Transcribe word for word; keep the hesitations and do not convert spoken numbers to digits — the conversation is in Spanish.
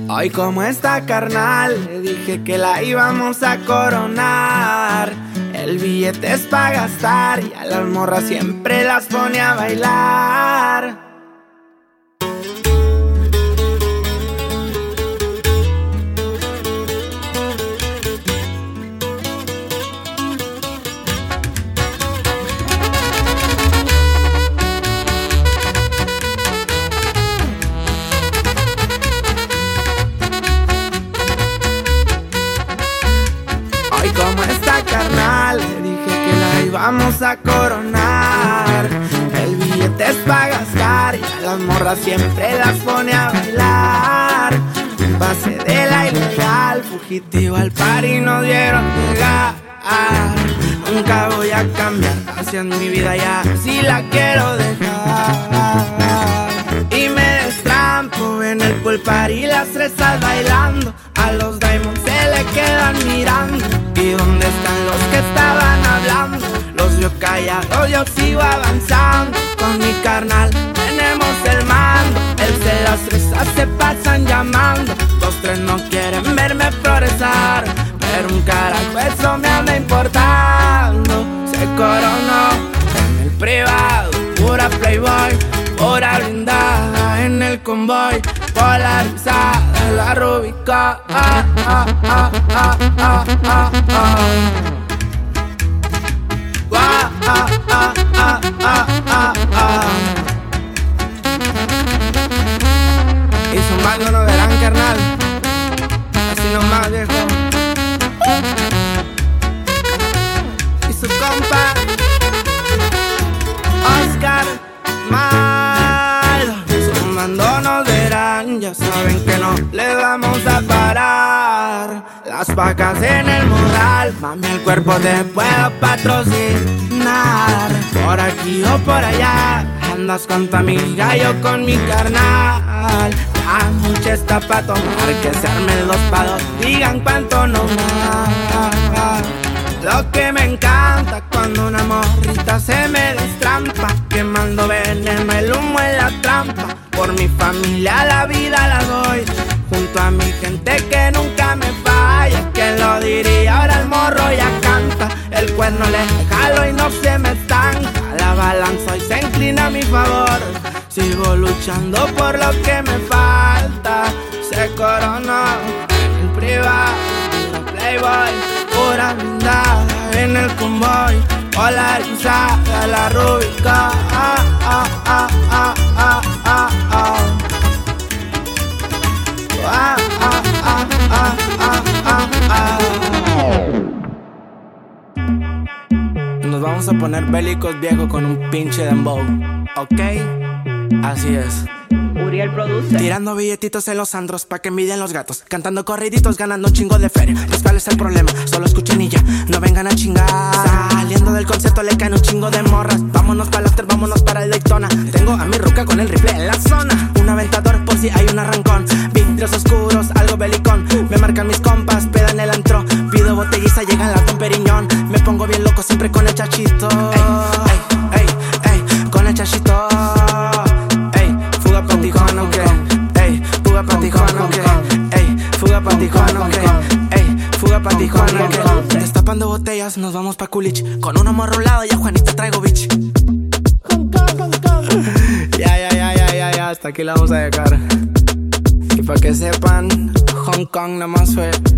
Hoy como está, carnal, le dije que la íbamos a coronar. El billete es pa' gastar y a las morras siempre las pone a bailar. Hoy como está, carnal, le dije que la íbamos a coronar. El billete es pa' gastar y a las morras siempre las pone a bailar. Pasé de la ilegal, fugitivo al party, no dieron llegar. Nunca voy a cambiar, así es mi vida ya, si la quiero dejar. Y me destrampo en el pool party, las fresas bailando. A los diamonds se le quedan mirando. ¿Y dónde están los que estaban hablando? Los veo callados, yo sigo avanzando. Con mi carnal tenemos el mando. El de las fresas se pasan llamando. Dos, tres no quieren verme progresar, pero un carajo eso me anda importando. Se coronó en el privado, pura playboy, pura blindada en el convoy, polarizada la Rubicon. Ah, ah, ah, ah, ah, ah, ah. Ah, ah, ah, ah, ah, ah, ah. Y zumbando no verán, carnal, así nomás, viejo. Y su compa Oscar Mal, zumbando no verán, ya saben que no le vamos a parar. Las vacas en el moral, mami, el cuerpo te puedo patrocinar. Por aquí o por allá, andas con tu amiga, yo con mi carnal. La noche está pa' tomar, que se armen los pados, digan cuánto no más. Lo que me encanta cuando una morrita se me destrampa, quemando veneno, el humo en la trampa. Por mi familia la vida la doy, junto a mi gente que nunca me falla. ¿Quién lo diría? Ahora el morro ya canta, el cuerno le jalo y no se me estanca. La balanza hoy se inclina a mi favor, sigo luchando por lo que me falta. Se coronó en el privado, la playboy, pura blindada en el convoy, polarizada la Rubicon. Ah, ah, ah, ah, ah, ah, ah. Ah, ah, ah, ah, ah, ah, ah. Nos vamos a poner bélicos, viejo, con un pinche dembow, ¿ok? Así es. Uriel produce. Tirando billetitos en los andros pa' que envidien los gatos, cantando corriditos, ganando un chingo de feria. Pues cuál es el problema, solo escuchen y ya, no vengan a chingar. Saliendo del concierto le caen un chingo de morras. Vámonos para el after, vámonos para el Daytona. Tengo a mi ruca con el rifle en la zona, un aventador por si hay un arrancón. Vidrios oscuros, algo belicón, me marcan mis compas, peda en el antro. Pido botelliza, llegan las Don Periñón. Me pongo bien loco siempre con el chachito. Ey, ey, ey, ey, con el chachito. Fuga pa' Tijuana, ok. Ey, fuga pa' Tijuana, ok. Ey, fuga pa' Tijuana, ok. Ey, fuga pa' Tijuana, ok. Destapando botellas, nos vamos pa' Culich. Con un morro a un lado y a Juanita traigo bitch. Ya, ya, ya, ya, ya, ya, hasta aquí la vamos a dejar. Y pa' que sepan, Hong Kong nomás fue